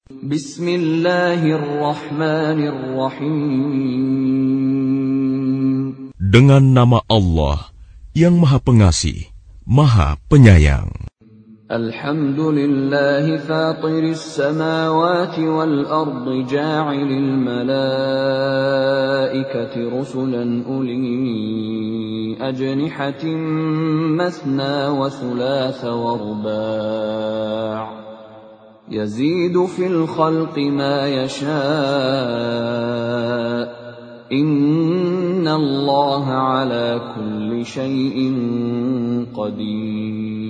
Bismillahirrahmanirrahim. Dengan nama Allah yang Maha Pengasih, Maha Penyayang. Alhamdulillahi fatiris samawati wal ardi ja'ilil malaikati rusulan uli ajnihatin mathna wa thulatha wa ruba' yazidu fil khalqi ma yasha' inna allaha ala kulli syai'in qadir.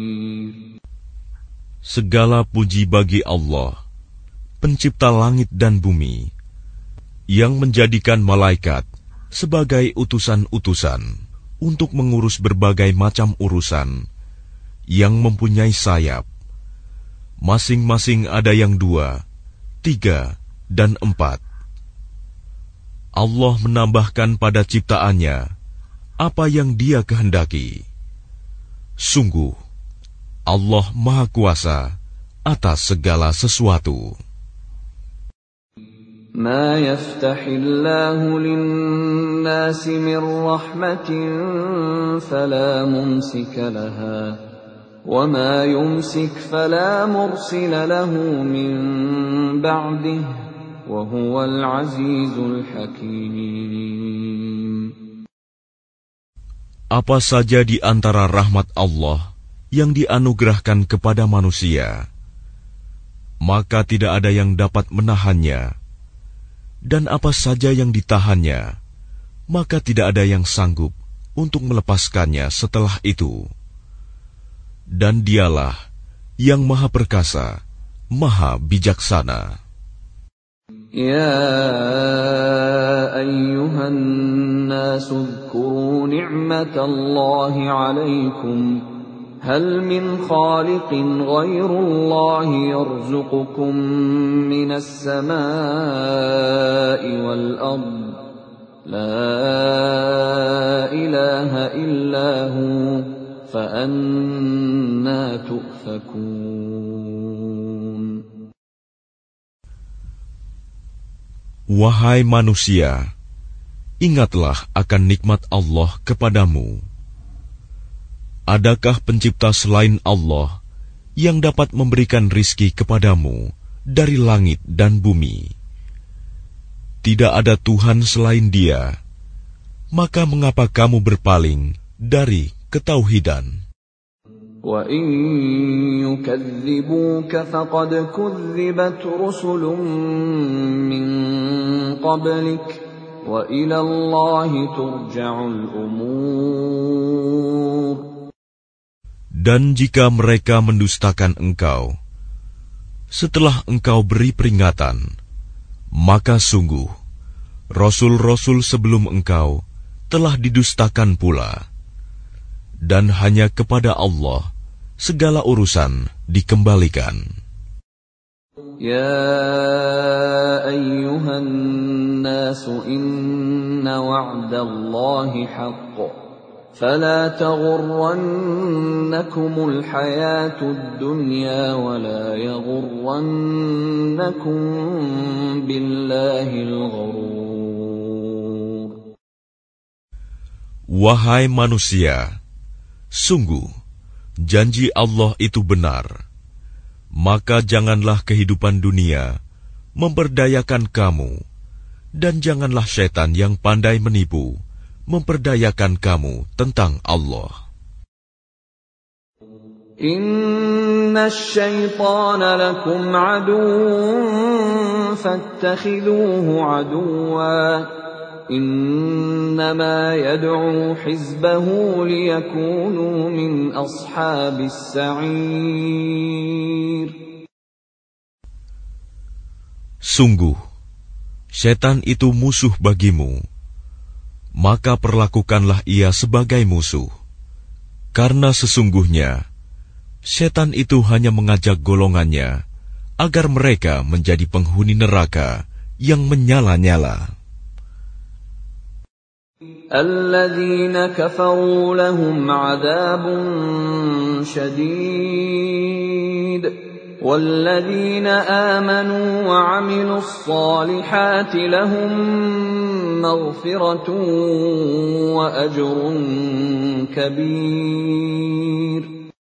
Segala puji bagi Allah, pencipta langit dan bumi, yang menjadikan malaikat sebagai utusan-utusan untuk mengurus berbagai macam urusan, yang mempunyai sayap. Masing-masing ada yang 2, 3, dan 4. Allah menambahkan pada ciptaannya apa yang Dia kehendaki. Sungguh, Allah Maha Kuasa atas segala sesuatu. Ma yaftahillahu lin-nasi min rahmatin fala mumsika laha wa ma yumsik fala mursila lahu min ba'dihi wa huwal azizul hakim. Apa saja di antara rahmat Allah yang dianugerahkan kepada manusia, maka tidak ada yang dapat menahannya, dan apa saja yang ditahannya, maka tidak ada yang sanggup untuk melepaskannya setelah itu. Dan Dialah yang Maha Perkasa, Maha Bijaksana. Ya ayyuhan nasu dzkuru ni'matallahi 'alaikum hal min khaliqin ghairullahi yarzuqukum minas samaa'i wal ard la ilaha illa hu fa anna tu'fakun. Wahai manusia, ingatlah akan nikmat Allah kepadamu. Adakah pencipta selain Allah yang dapat memberikan rizki kepadamu dari langit dan bumi? Tidak ada Tuhan selain Dia. Maka mengapa kamu berpaling dari ketauhidan? Wa in yukadzibuka faqad kudzibat rusulun min qablik wa ila Allahi turja'ul umur. Dan jika mereka mendustakan engkau, setelah engkau beri peringatan, maka sungguh, Rasul-Rasul sebelum engkau telah didustakan pula. Dan hanya kepada Allah segala urusan dikembalikan. Ya ayyuhan nasu inna wa'dallahi haqq. فلا تغرنكم الحياة الدنيا ولا يغرنكم بالله الغرور. Wahai manusia, sungguh janji Allah itu benar. Maka janganlah kehidupan dunia memperdayakan kamu, dan janganlah setan yang pandai menipu memperdayakan kamu tentang Allah. Inna syaitana lakum aduwwun fattakhiduhu aduwwa. Innama yad'u hizbahu liyakunu min ashabis sa'ir. Sungguh, setan itu musuh bagimu. Maka perlakukanlah ia sebagai musuh, karena sesungguhnya setan itu hanya mengajak golongannya agar mereka menjadi penghuni neraka yang menyala-nyala. Alladzina kafaru lahum 'adzabun syadid وَالَّذِينَ آمَنُوا وَعَمِلُوا الصَّالِحَاتِ لَهُم مَّغْفِرَةٌ وَأَجْرٌ كَبِيرٌ.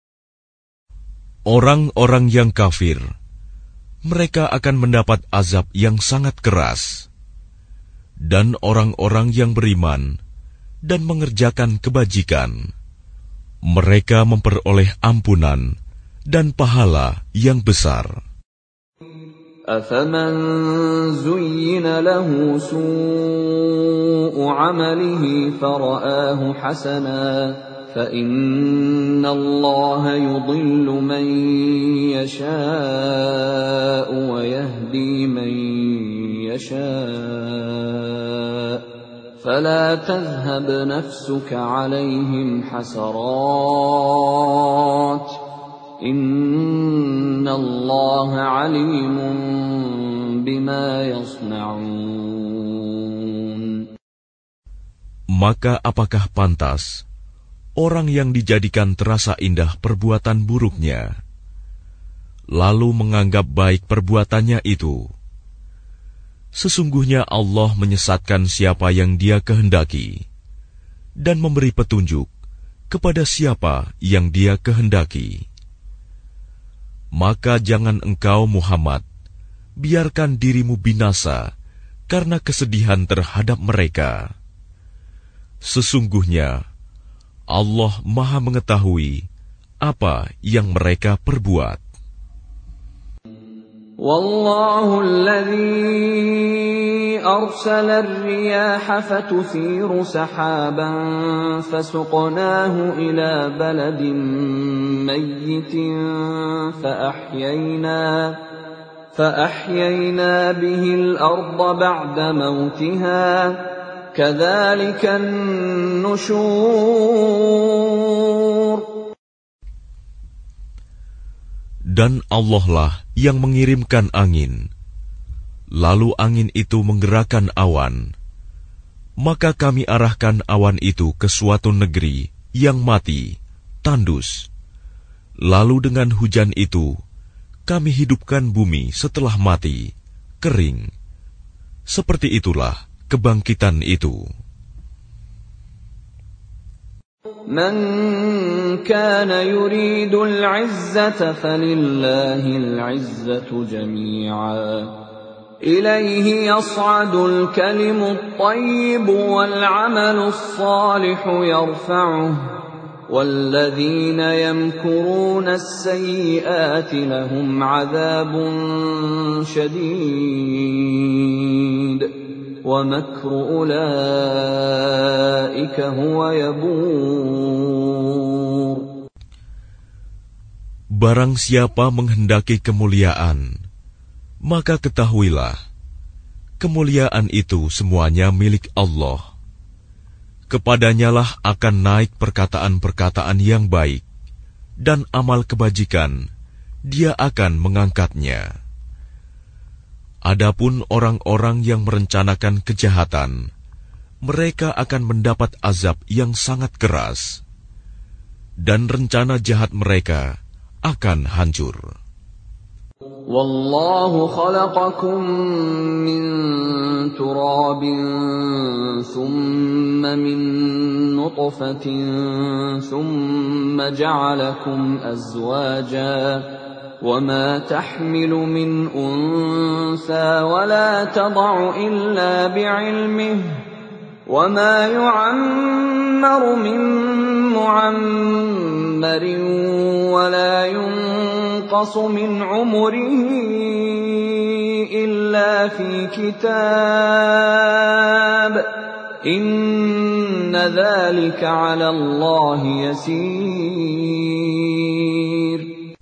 Orang-orang yang kafir, mereka akan mendapat azab yang sangat keras. Dan orang-orang yang beriman dan mengerjakan kebajikan, mereka memperoleh ampunan dan pahala yang besar. أَفَمَنْ زُيِّنَ لَهُ سُوءُ عَمَلِهِ فَرَآهُ حَسَنًا فَإِنَّ اللَّهَ يُضِلُّ مَن يَشَاءُ وَيَهْدِي مَن يَشَاءُ فَلَا تَذْهَبْ نَفْسُكَ عَلَيْهِمْ حَسَرَاتٍ إِنَّ اللَّهَ عَلِيمٌ بِمَا يَصْنَعُونَ. Maka apakah pantas orang yang dijadikan terasa indah perbuatan buruknya, lalu menganggap baik perbuatannya itu? Sesungguhnya Allah menyesatkan siapa yang Dia kehendaki dan memberi petunjuk kepada siapa yang Dia kehendaki. Maka jangan engkau Muhammad biarkan dirimu binasa karena kesedihan terhadap mereka. Sesungguhnya Allah Maha mengetahui apa yang mereka perbuat. Wallahu alladhi arsala ar-riyaha fatuthiru sahaban fasuqnahu ila baladin mayyitin فأحيينا به الأرض بعد موتها كذلك النشور. Dan Allah lah yang mengirimkan angin, lalu angin itu menggerakkan awan, maka kami arahkan awan itu ke suatu negeri yang mati, tandus. Lalu dengan hujan itu kami hidupkan bumi setelah mati, kering. Seperti itulah kebangkitan itu. Man kana yuridul 'izzata falillahil 'izzatu jami'a. Ilayhi yas'adul kalimut tayyibu wal 'amalus salihu yarfa'uhu. وَالَّذِينَ يَمْكُرُونَ السَّيِّئَاتِ لَهُمْ عَذَابٌ شَدِيدٌ وَمَكْرُ أُولَئِكَ هُوَ يَبُورُ. Barang siapa menghendaki kemuliaan, maka ketahuilah, kemuliaan itu semuanya milik Allah. Kepadanyalah akan naik perkataan-perkataan yang baik, dan amal kebajikan, Dia akan mengangkatnya. Adapun orang-orang yang merencanakan kejahatan, mereka akan mendapat azab yang sangat keras, dan rencana jahat mereka akan hancur. Wallahu khalaqakum min turabin thumma min nutfatin thumma ja'alakum azwaja wa ma tahmilu min untha wa la tad'u illa bi'ilmihi wa ma yu'ammaru min mu'ammarin wa la yunqasu min umrihi illa fi kitab inna dhalika 'ala Allahi yasir.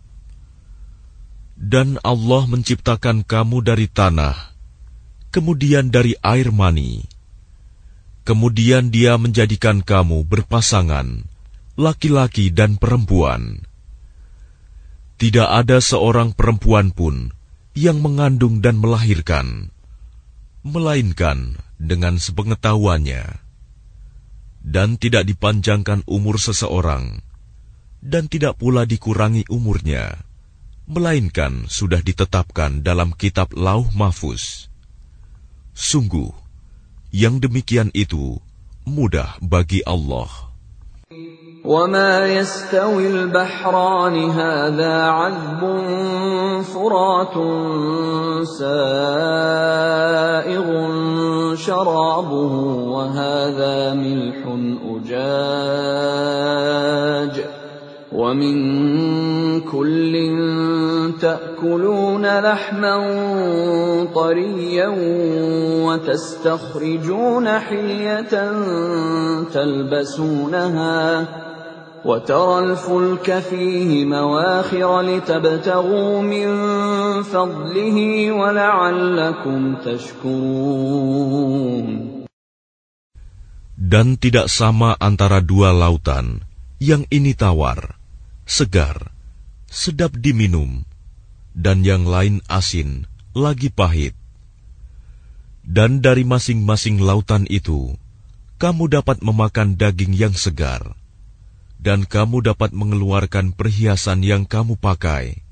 Dan Allah menciptakan kamu dari tanah, kemudian dari air mani. Kemudian Dia menjadikan kamu berpasangan, laki-laki dan perempuan. Tidak ada seorang perempuan pun yang mengandung dan melahirkan, melainkan dengan sepengetahuannya. Dan tidak dipanjangkan umur seseorang, dan tidak pula dikurangi umurnya, melainkan sudah ditetapkan dalam kitab Lauh Mahfuz. Sungguh, yang demikian itu mudah bagi Allah. وَمَا يَسْتَوِي الْبَحْرَانِ هَذَا عَذْبٌ فُرَاتٌ سَائِغٌ شَرَابُهُ وَهَذَا مِلْحٌ أُجَاجٌ وَمِنْ كُلٍّ تَأْكُلُونَ لَحْمًا طَرِيًّا وَتَسْتَخْرِجُونَ حِلْيَةً تَلْبَسُونَهَا وَتَرَى الْفُلْكَ فِيهِ مَوَاخِرَ لِتَبْتَغُوا مِنْ فَضْلِهِ وَلَعَلَّكُمْ تَشْكُرُونَ. Dan tidak sama antara dua lautan, yang ini tawar, segar, sedap diminum, dan yang lain asin, lagi pahit. Dan dari masing-masing lautan itu, kamu dapat memakan daging yang segar, dan kamu dapat mengeluarkan perhiasan yang kamu pakai.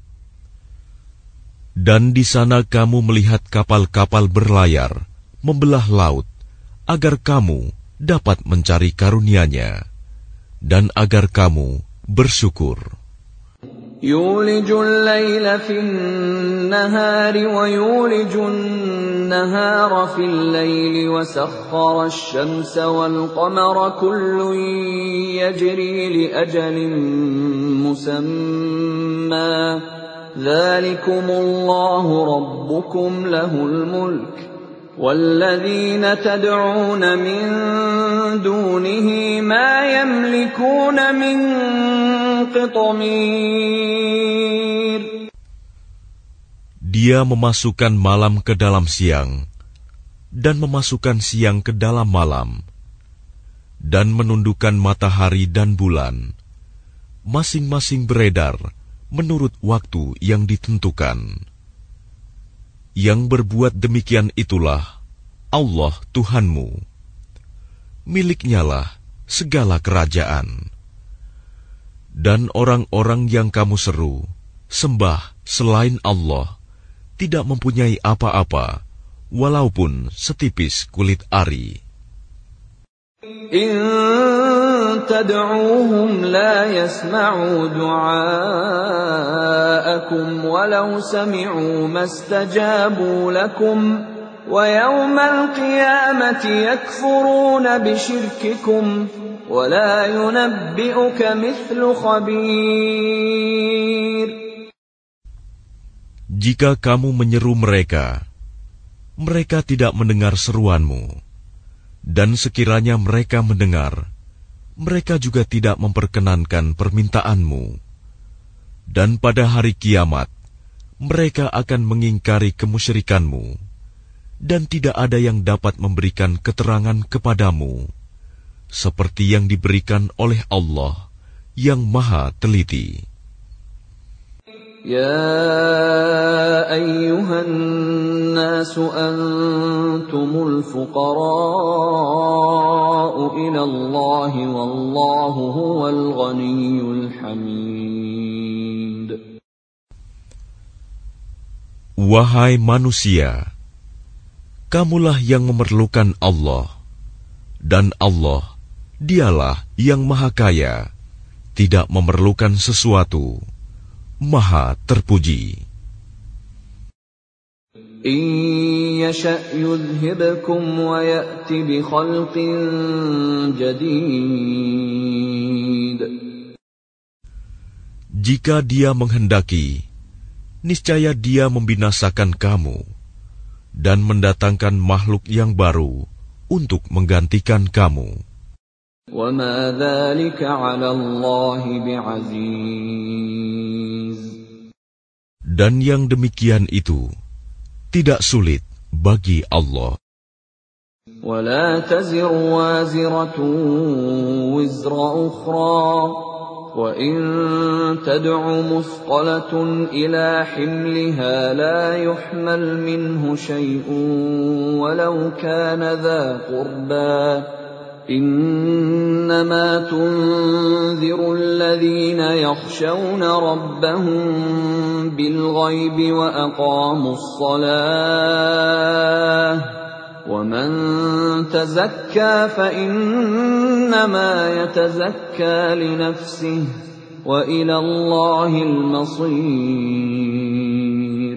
Dan di sana kamu melihat kapal-kapal berlayar, membelah laut, agar kamu dapat mencari karunia-Nya, dan agar kamu bersyukur. يولج الليل في النهار ويولج النهار في الليل وسخر الشمس والقمر كل يجري لأجل مسمى ذلكم الله ربكم له الملك وَالَّذِينَ تَدْعُونَ مِن دُونِهِ مَا يَمْلِكُونَ مِن قِطْمِيرٍ. Dia memasukkan malam ke dalam siang, dan memasukkan siang ke dalam malam, dan menundukkan matahari dan bulan, masing-masing beredar menurut waktu yang ditentukan. Yang berbuat demikian itulah Allah Tuhanmu. Miliknyalah segala kerajaan. Dan orang-orang yang kamu seru, sembah selain Allah, tidak mempunyai apa-apa, walaupun setipis kulit ari. إن تدعوهم لا يسمعوا دعاءكم ولو سمعوا ما استجابوا لكم ويوم القيامة يكفرون بشرككم ولا ينبئك مثل خبير. Jika kamu menyeru mereka, mereka tidak mendengar seruanmu. Dan sekiranya mereka mendengar, mereka juga tidak memperkenankan permintaanmu. Dan pada hari kiamat, mereka akan mengingkari kemusyrikanmu, dan tidak ada yang dapat memberikan keterangan kepadamu, seperti yang diberikan oleh Allah yang Maha Teliti. يا أيها الناس أنتم الفقراء إلى الله والله هو الغني الحميد. Wahai manusia, kamulah yang memerlukan Allah, dan Allah, Dialah yang Maha Kaya, tidak memerlukan sesuatu, Maha terpuji. إن يشأ يذهبكم ويأتي بخلق جديد. Jika Dia menghendaki, niscaya Dia membinasakan kamu dan mendatangkan makhluk yang baru untuk menggantikan kamu. وَمَا ذَلِكَ عَلَى اللَّهِ بِعَزِيزٍ. Dan yang demikian itu tidak sulit bagi Allah. وَلَا تَزِرُ وَازِرَةٌ وِزْرَ أُخْرَى وَإِن تَدْعُ مُثْقَلَةٌ إِلَى حِمْلِهَا لَا يُحْمَلْ مِنْهُ شَيْءٌ وَلَوْ كَانَ ذَا قُرْبَى إنما تنذر الذين يخشون ربهم بالغيب وأقاموا الصلاة ومن تزكى فإنما يتزكى لنفسه وإلى الله المصير.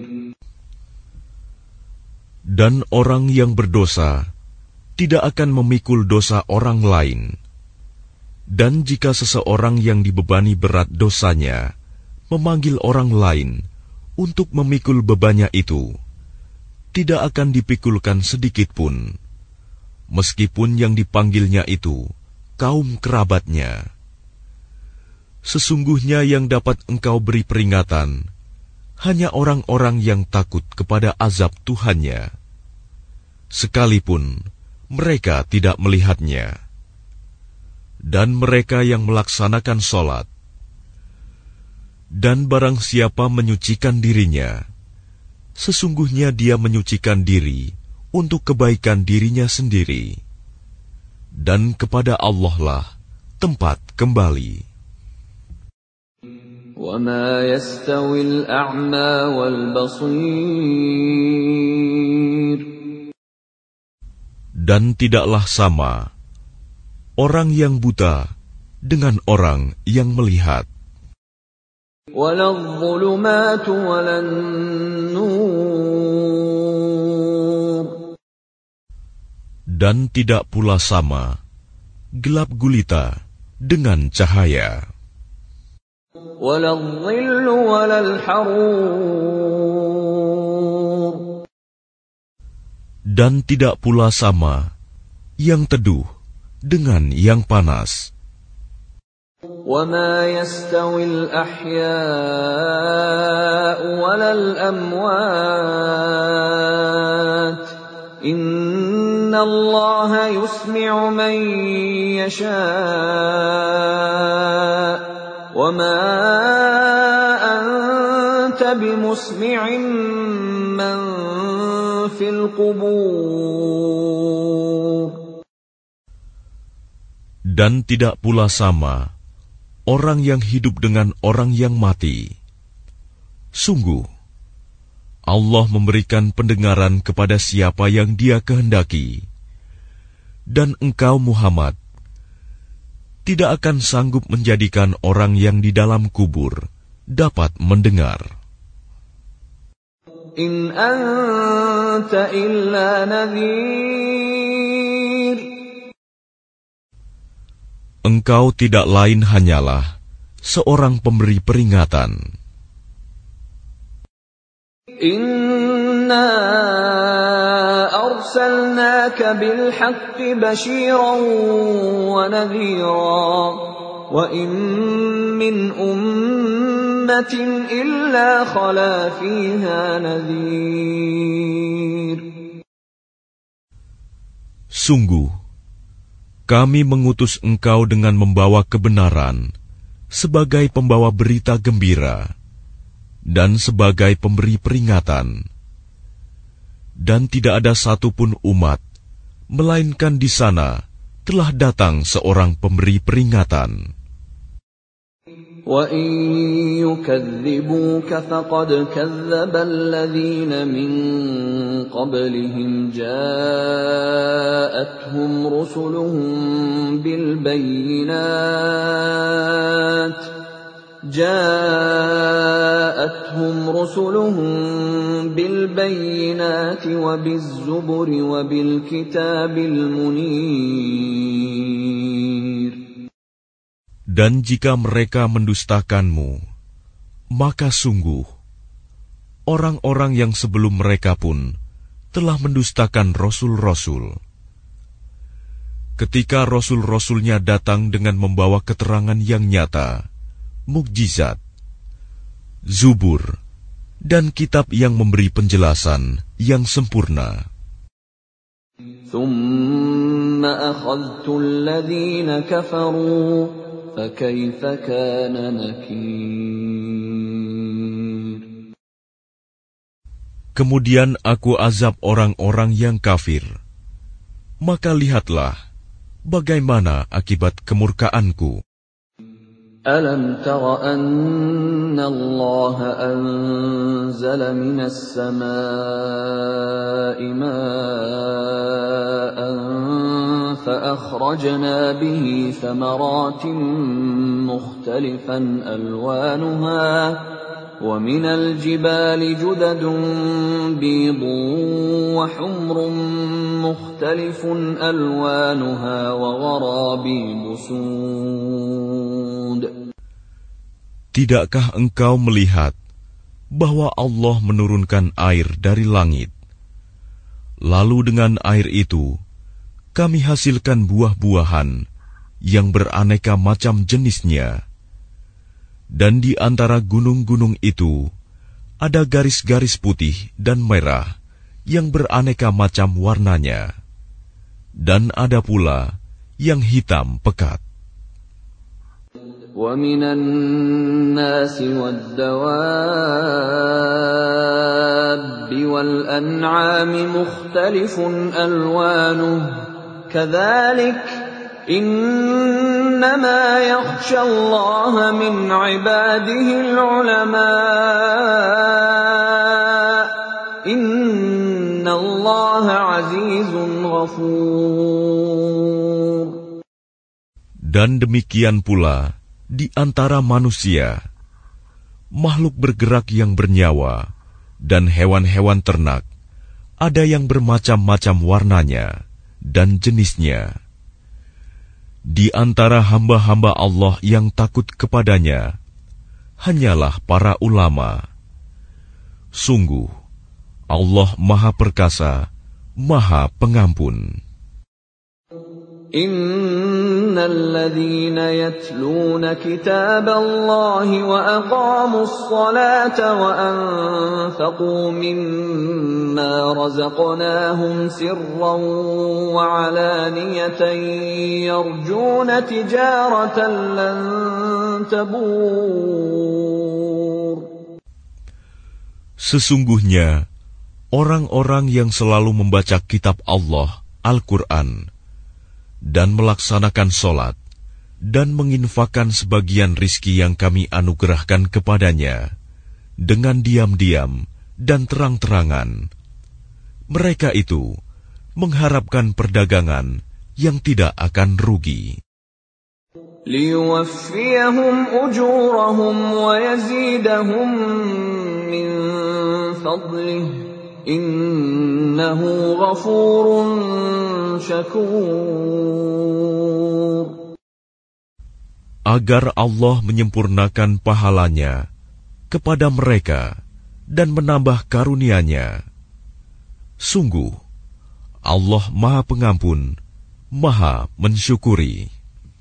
Dan orang yang berdosa tidak akan memikul dosa orang lain. Dan jika seseorang yang dibebani berat dosanya memanggil orang lain untuk memikul bebannya itu, tidak akan dipikulkan sedikit pun, meskipun yang dipanggilnya itu kaum kerabatnya. Sesungguhnya yang dapat engkau beri peringatan hanya orang-orang yang takut kepada azab Tuhannya, sekalipun mereka tidak melihatnya. Dan mereka yang melaksanakan sholat. Dan barang siapa menyucikan dirinya, sesungguhnya dia menyucikan diri untuk kebaikan dirinya sendiri. Dan kepada Allah lah tempat kembali. وَمَا يَسْتَوِي الْأَعْمَى وَالْبَصِيرُ. Dan tidaklah sama orang yang buta dengan orang yang melihat. وَلَا الظُّلُمَاتُ وَلَا النُّورُ. Dan tidak pula sama gelap gulita dengan cahaya. وَلَا الظِّلُّ وَلَا الْحَرُورُ. Dan tidak pula sama yang teduh dengan yang panas. وَمَا يَسْتَوِي الْأَحْيَاءُ وَلَا الْأَمْوَاتُ إِنَّ اللَّهَ يُسْمِعُ مَن يَشَاءُ وَمَا أَنْتَ بِمُسْمِعٍ مَّن فِي الْقُبُورِ. Dan tidak pula sama orang yang hidup dengan orang yang mati. Sungguh, Allah memberikan pendengaran kepada siapa yang Dia kehendaki. Dan engkau Muhammad tidak akan sanggup menjadikan orang yang di dalam kubur dapat mendengar. In anta illa nadhir. Engkau tidak lain hanyalah seorang pemberi peringatan. Inna arsalnaka bil haqqi bashiran wa nadhira wa in min ummatin illa khala fiha nadhir. Sungguh, kami mengutus engkau dengan membawa kebenaran sebagai pembawa berita gembira dan sebagai pemberi peringatan. Dan tidak ada satupun umat, melainkan di sana telah datang seorang pemberi peringatan. وَإِن يُكَذِّبُوكَ فَقَدْ كَذَّبَ الَّذِينَ مِن قَبْلِهِمْ جَاءَتْهُمْ رُسُلُهُم بِالْبَيِّنَاتِ وَبِالزُّبُرِ وَبِالْكِتَابِ الْمُنِيرِ. Dan jika mereka mendustakanmu, maka sungguh orang-orang yang sebelum mereka pun telah mendustakan rasul-rasul. Ketika rasul-rasulnya datang dengan membawa keterangan yang nyata, mukjizat, zubur, dan kitab yang memberi penjelasan yang sempurna. ثُمَّ أَخَذْتُ الَّذِينَ كَفَرُوا فَكَيْفَ كَانَ نَكِيرِ. Kemudian aku azab orang-orang yang kafir. Maka lihatlah bagaimana akibat kemurkaanku? ألم تر أن الله أنزل من السماء ماء فأخرجنا به ثمرات مختلفا ألوانها ومن الجبال جدد بيض وحمر مختلف ألوانها وغرابيب سود. Tidakkah engkau melihat bahwa Allah menurunkan air dari langit? Lalu dengan air itu, kami hasilkan buah-buahan yang beraneka macam jenisnya. Dan di antara gunung-gunung itu, ada garis-garis putih dan merah yang beraneka macam warnanya. Dan ada pula yang hitam pekat. وَمِنَ النَّاسِ وَالدَّوَابِّ وَالْأَنْعَامِ مُخْتَلِفٌ أَلْوَانُهُ كَذَلِكَ إِنَّمَا يَخْشَى اللَّهَ مِنْ عِبَادِهِ الْعُلَمَاءُ إِنَّ اللَّهَ عَزِيزٌ غَفُورٌ. Dan demikian pula di antara manusia, makhluk bergerak yang bernyawa, dan hewan-hewan ternak, ada yang bermacam-macam warnanya dan jenisnya. Di antara hamba-hamba Allah yang takut kepadanya, hanyalah para ulama. Sungguh, Allah Maha Perkasa, Maha Pengampun. الذين يتلون كتاب الله وأقاموا الصلاة وأنفقوا مما رزقناهم سرا وعلانية يرجون تجارة لن تبور. Sesungguhnya orang-orang yang selalu membaca kitab Allah, Al-Quran, dan melaksanakan sholat, dan menginfakkan sebagian rizki yang kami anugerahkan kepadanya, dengan diam-diam dan terang-terangan. Mereka itu mengharapkan perdagangan yang tidak akan rugi. لِيُوَفِّيَهُمْ أُجُورَهُمْ وَيَزِيدَهُمْ مِنْ فَضْلِهِ Innahu ghafurun syakur. Agar Allah menyempurnakan pahalanya kepada mereka dan menambah karunia-Nya. Sungguh, Allah Maha Pengampun, Maha Mensyukuri.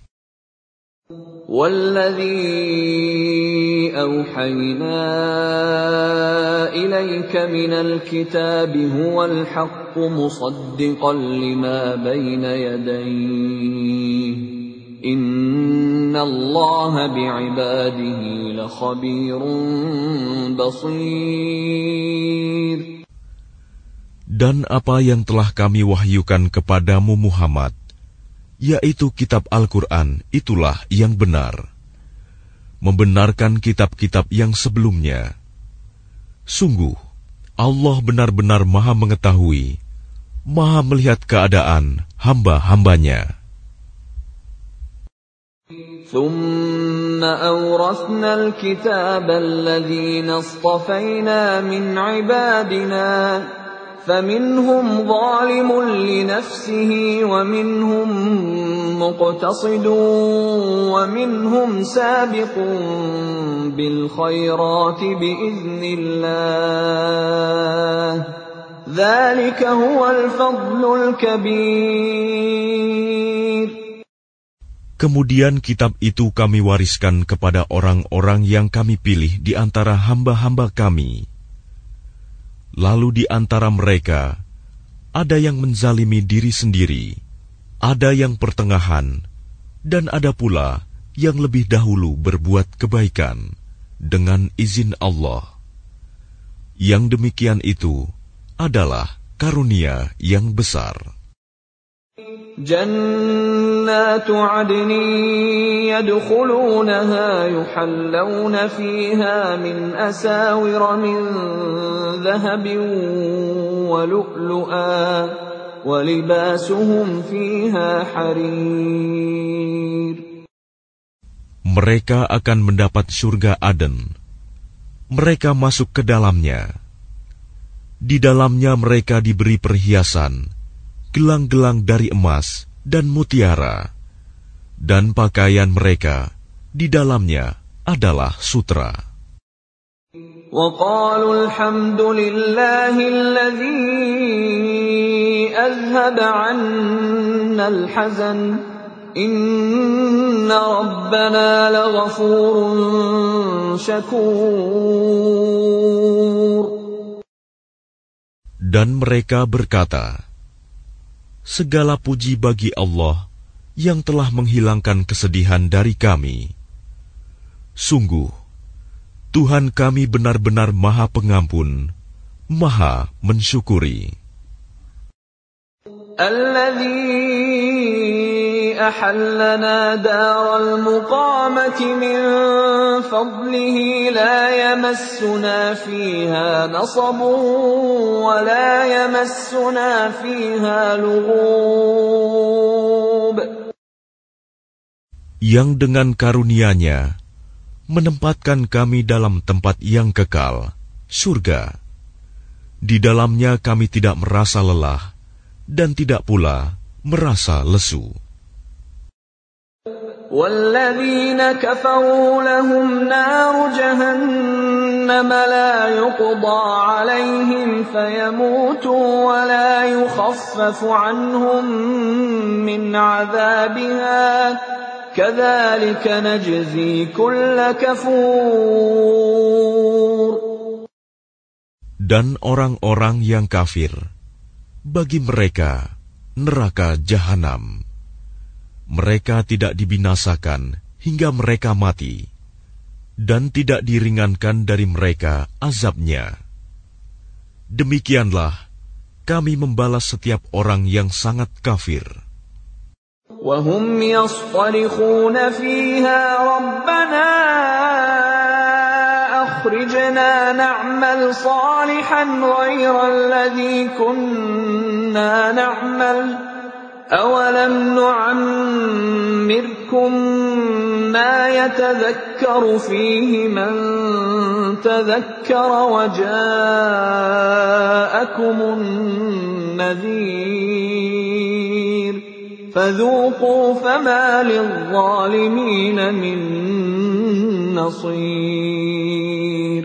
وَالَّذِي أَوْحَيْنَا إِلَيْكَ مِنَ الْكِتَابِ هُوَ الْحَقُّ مُصَدِّقًا لِمَا بَيْنَ يَدَيْهِ إِنَّ اللَّهَ بِعِبَادِهِ لَخَبِيرٌ بَصِيرٌ. Dan apa yang telah kami wahyukan kepadamu Muhammad, yaitu kitab Al-Quran, itulah yang benar, membenarkan kitab-kitab yang sebelumnya. Sungguh, Allah benar-benar Maha mengetahui, Maha melihat keadaan hamba-hambanya. ثُمَّ أَوْرَثْنَا الْكِتَابَ الَّذِينَ اصْطَفَيْنَا مِنْ عِبَادِنَا فَمِنْهُمْ ظَالِمٌ لِنَفْسِهِ وَمِنْهُمْ مُقْتَصِدٌ وَمِنْهُمْ سَابِقٌ بِالْخَيْرَاتِ بِإِذْنِ اللَّهِ ذَلِكَ هُوَ الْفَضْلُ الْكَبِيرُ. Kemudian kitab itu kami wariskan kepada orang-orang yang kami pilih di antara hamba-hamba kami. Lalu di antara mereka, ada yang menzalimi diri sendiri, ada yang pertengahan, dan ada pula yang lebih dahulu berbuat kebaikan dengan izin Allah. Yang demikian itu adalah karunia yang besar. جنات عدن يدخلونها يحلون فيها من أساور من ذهب ولؤلؤا ولباسهم فيها حرير. Mereka akan mendapat surga Aden. Mereka masuk ke dalamnya. Di dalamnya mereka diberi perhiasan, gelang-gelang dari emas dan mutiara, dan pakaian mereka di dalamnya adalah sutra. وَقَالُوا الْحَمْدُ لِلَّهِ الَّذِي أَذْهَبَ عَنَّا الْحَزَنَ إِنَّ رَبَّنَا لَغَفُورٌ شَكُورٌ. Dan mereka berkata, segala puji bagi Allah yang telah menghilangkan kesedihan dari kami. Sungguh, Tuhan kami benar-benar Maha Pengampun, Maha mensyukuri. Alladzi ahallana daral muqamati min fadlihi la yamassuna fiha nasabun wa la yamassuna fiha lughub. Yang dengan karunia-Nya menempatkan kami dalam tempat yang kekal, surga. Di dalamnya kami tidak merasa lelah dan tidak pula merasa lesu. وَالَّذِينَ كَفَرُوا لَهُمْ نَارُ جَهَنَّمَ لَا يُقْضَى عَلَيْهِمْ فَيَمُوتُوا وَلَا يُخَفَّفُ عَنْهُمْ مِنْ عَذَابِهَا كَذَلِكَ نَجْزِي كُلَّ كَفُورٍ. Dan orang-orang yang kafir, bagi mereka neraka jahanam. Mereka tidak dibinasakan hingga mereka mati, dan tidak diringankan dari mereka azabnya. Demikianlah kami membalas setiap orang yang sangat kafir. وَهُمْ يَصْطَرِخُونَ فِيهَا رَبَّنَا أَخْرِجْنَا نَعْمَلْ صَالِحًا غَيْرَ الَّذِي كُنَّا نَعْمَلُ أَوَلَمْ نُعَمِّرْكُمْ مَا يَتَذَكَّرُ فِيهِ مَنْ تَذَكَّرَ وَجَاءَكُمُ النَّذِيرُ فَذُوقُوا فَمَا لِلظَّالِمِينَ مِنْ نَصِيرٍ.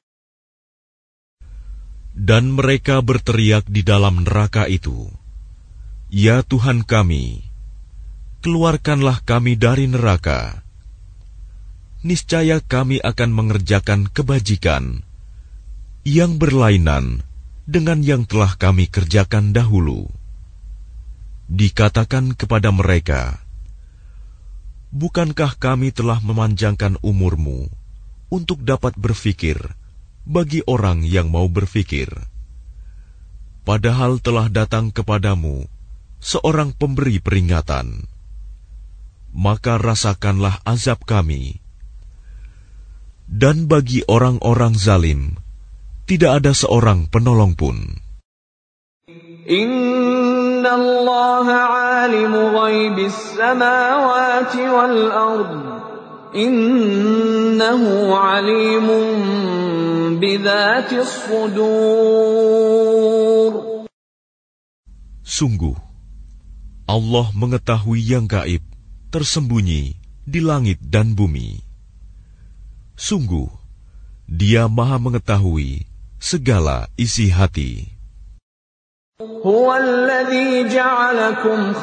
Dan mereka berteriak di dalam neraka itu, ya Tuhan kami, keluarkanlah kami dari neraka. Niscaya kami akan mengerjakan kebajikan yang berlainan dengan yang telah kami kerjakan dahulu. Dikatakan kepada mereka, bukankah kami telah memanjangkan umurmu untuk dapat berfikir bagi orang yang mau berfikir? Padahal telah datang kepadamu seorang pemberi peringatan. Maka rasakanlah azab kami. Dan bagi orang-orang zalim, tidak ada seorang penolong pun. Inna Allah alimu ghaibis samawati wal ard. Innahu alimun bidzatis sudur. Sungguh, Allah mengetahui yang gaib, tersembunyi di langit dan bumi. Sungguh, Dia Maha mengetahui segala isi hati. Huwa alladhi ja'alakum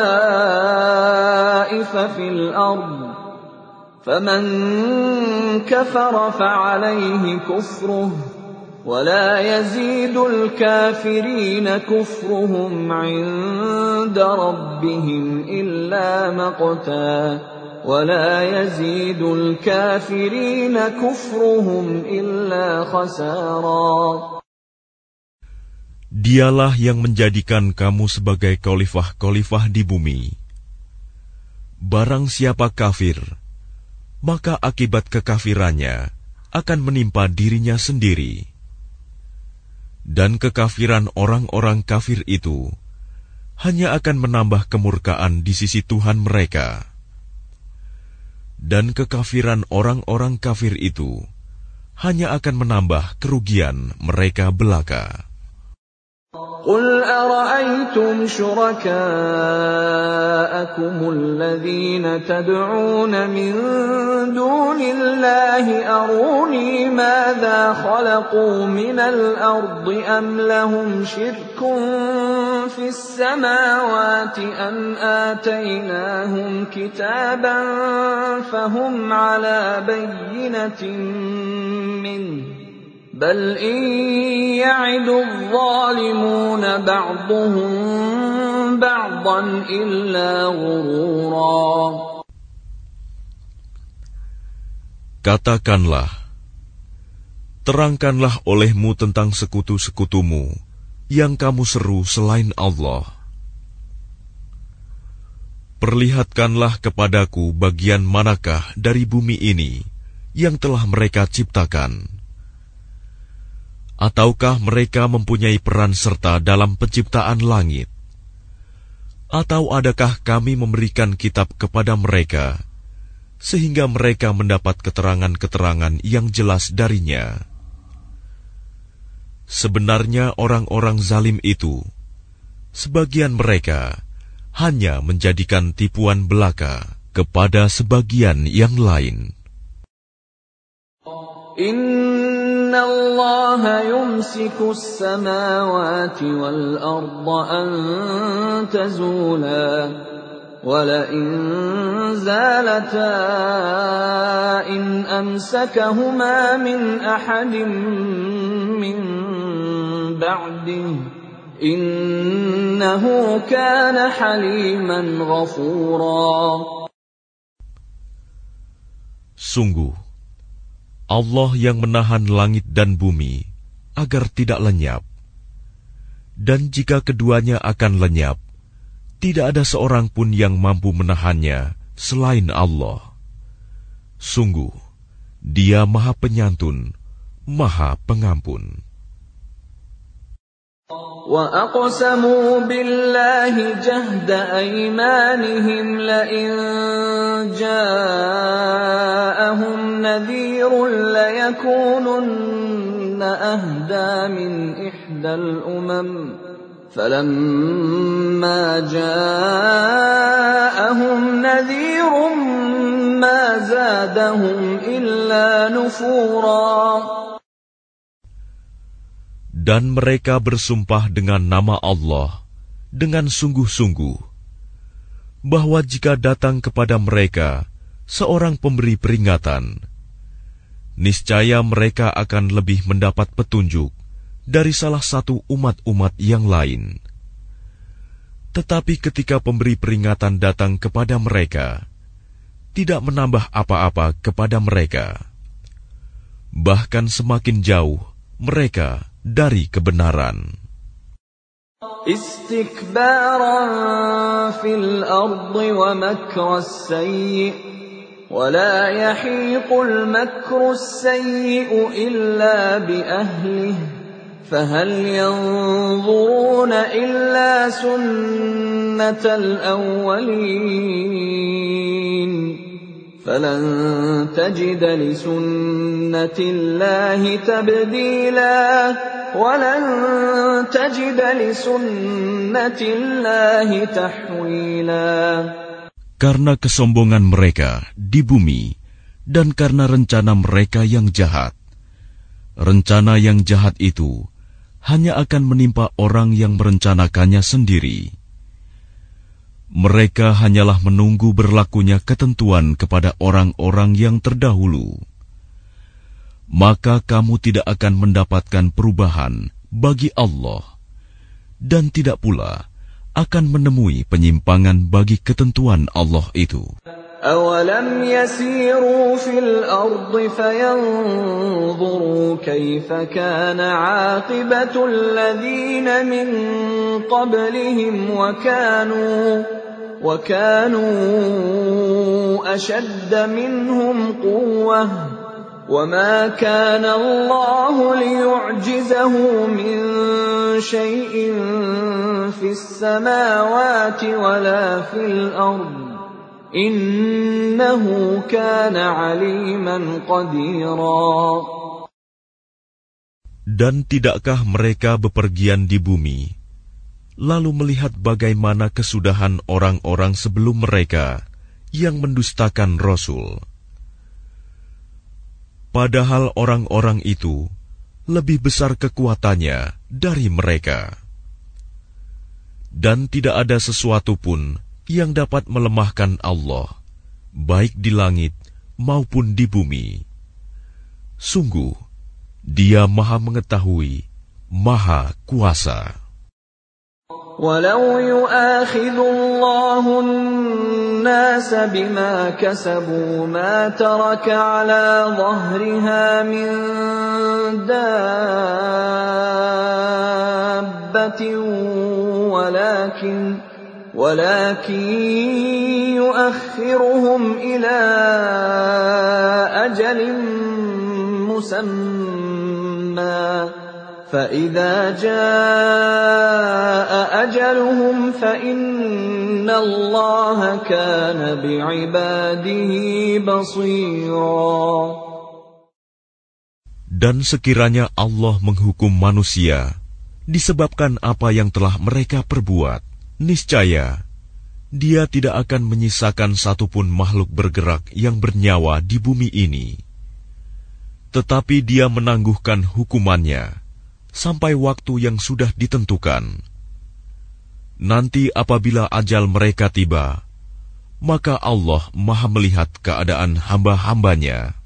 khalaifa fil ard. Faman kafara fa'alayhi kufruh. ولا يزيد الكافرين كفرهم عند ربهم إلا مقتا ولا يزيد الكافرين كفرهم إلا خسارا. Dialah yang menjadikan kamu sebagai khalifah-khalifah di bumi. Barang siapa kafir, maka akibat kekafirannya akan menimpa dirinya sendiri. Dan kekafiran orang-orang kafir itu hanya akan menambah kemurkaan di sisi Tuhan mereka. Dan kekafiran orang-orang kafir itu hanya akan menambah kerugian mereka belaka. قُلْ أَرَأَيْتُمْ شُرَكَاءَكُمُ الَّذِينَ تَدْعُونَ مِن دُونِ اللَّهِ أَرُونِي مَاذَا خَلَقُوا مِنَ الْأَرْضِ أَمْ لَهُمْ شِرْكٌ فِي السَّمَاوَاتِ أَمْ آتَيْنَاهُمْ كِتَابًا فَهُمْ عَلَى بَيِّنَةٍ مِّنْهُ بل إن يعد الظالمون بعضهم بعضا إلا غرورا. Katakanlah, terangkanlah olehmu tentang sekutu-sekutumu yang kamu seru selain Allah. Perlihatkanlah kepadaku bagian manakah dari bumi ini yang telah mereka ciptakan. Ataukah mereka mempunyai peran serta dalam penciptaan langit? Atau adakah kami memberikan kitab kepada mereka, sehingga mereka mendapat keterangan-keterangan yang jelas darinya? Sebenarnya orang-orang zalim itu, sebagian mereka hanya menjadikan tipuan belaka kepada sebagian yang lain. Inna Allah yumsiku as-samawati wal arda an tazula wa la in zalata in amsakahuma min ahadin min ba'dihi innahu kana haliman ghafura. Sungguh Allah yang menahan langit dan bumi agar tidak lenyap. Dan jika keduanya akan lenyap, tidak ada seorang pun yang mampu menahannya selain Allah. Sungguh, Dia Maha Penyantun, Maha Pengampun. وَأَقْسَمُوا بِاللَّهِ جَهْدَ أَيْمَانِهِمْ لَئِن جَاءَهُمْ نَذِيرٌ لَيَكُونُنَّ أَهْدَىٰ مِنْ إِحْدَى الْأُمَمِ فَلَمَّا جَاءَهُمْ نَذِيرٌ مَا زَادَهُمْ إِلَّا نُفُورًا. Dan mereka bersumpah dengan nama Allah dengan sungguh-sungguh, bahwa jika datang kepada mereka seorang pemberi peringatan, niscaya mereka akan lebih mendapat petunjuk dari salah satu umat-umat yang lain. Tetapi ketika pemberi peringatan datang kepada mereka, tidak menambah apa-apa kepada mereka, bahkan semakin jauh mereka dari kebenaran. Istikbaran fil ardi wa makras sayyi wa la yahiqul makras sayyi illa bi ahlihi fahal yanzuruna illa sunnatal awwalin فَلَن تَجِدَ لِسُنَّةِ اللَّهِ تَبْدِيلًا وَلَن تَجِدَ لِسُنَّةِ اللَّهِ تَحْوِيلًا. Karena kesombongan mereka di bumi dan karena rencana mereka yang jahat. Rencana yang jahat itu hanya akan menimpa orang yang merencanakannya sendiri. Mereka hanyalah menunggu berlakunya ketentuan kepada orang-orang yang terdahulu. Maka kamu tidak akan mendapatkan perubahan bagi Allah, dan tidak pula akan menemui penyimpangan bagi ketentuan Allah itu. أَوَلَمْ يَسِيرُوا فِي الْأَرْضِ فَيَنظُرُوا كَيْفَ كَانَ عَاقِبَةُ الَّذِينَ مِن قَبْلِهِمْ وَكَانُوا أَشَدَّ مِنْهُمْ قُوَّةً وَمَا كَانَ اللَّهُ لِيُعْجِزَهُ مِن شَيْءٍ فِي السَّمَاوَاتِ وَلَا فِي الْأَرْضِ Innahu kana aliman qadira. Dan tidakkah mereka bepergian di bumi, lalu melihat bagaimana kesudahan orang-orang sebelum mereka yang mendustakan Rasul? Padahal orang-orang itu lebih besar kekuatannya dari mereka. Dan tidak ada sesuatu pun yang dapat melemahkan Allah, baik di langit maupun di bumi. Sungguh, Dia Maha Mengetahui, Maha Kuasa. Walau yu'akhidhu Allahu an-nasa bima kasabu ma taraka ala dhahriha min dabbatin ولكن يؤخرهم إلى أجل مسمى فإذا جاء أجلهم فإن الله كان بعباده بصيرا. Dan sekiranya Allah menghukum manusia disebabkan apa yang telah mereka perbuat, niscaya Dia tidak akan menyisakan satupun makhluk bergerak yang bernyawa di bumi ini. Tetapi Dia menangguhkan hukumannya sampai waktu yang sudah ditentukan. Nanti apabila ajal mereka tiba, maka Allah Maha melihat keadaan hamba-hambanya.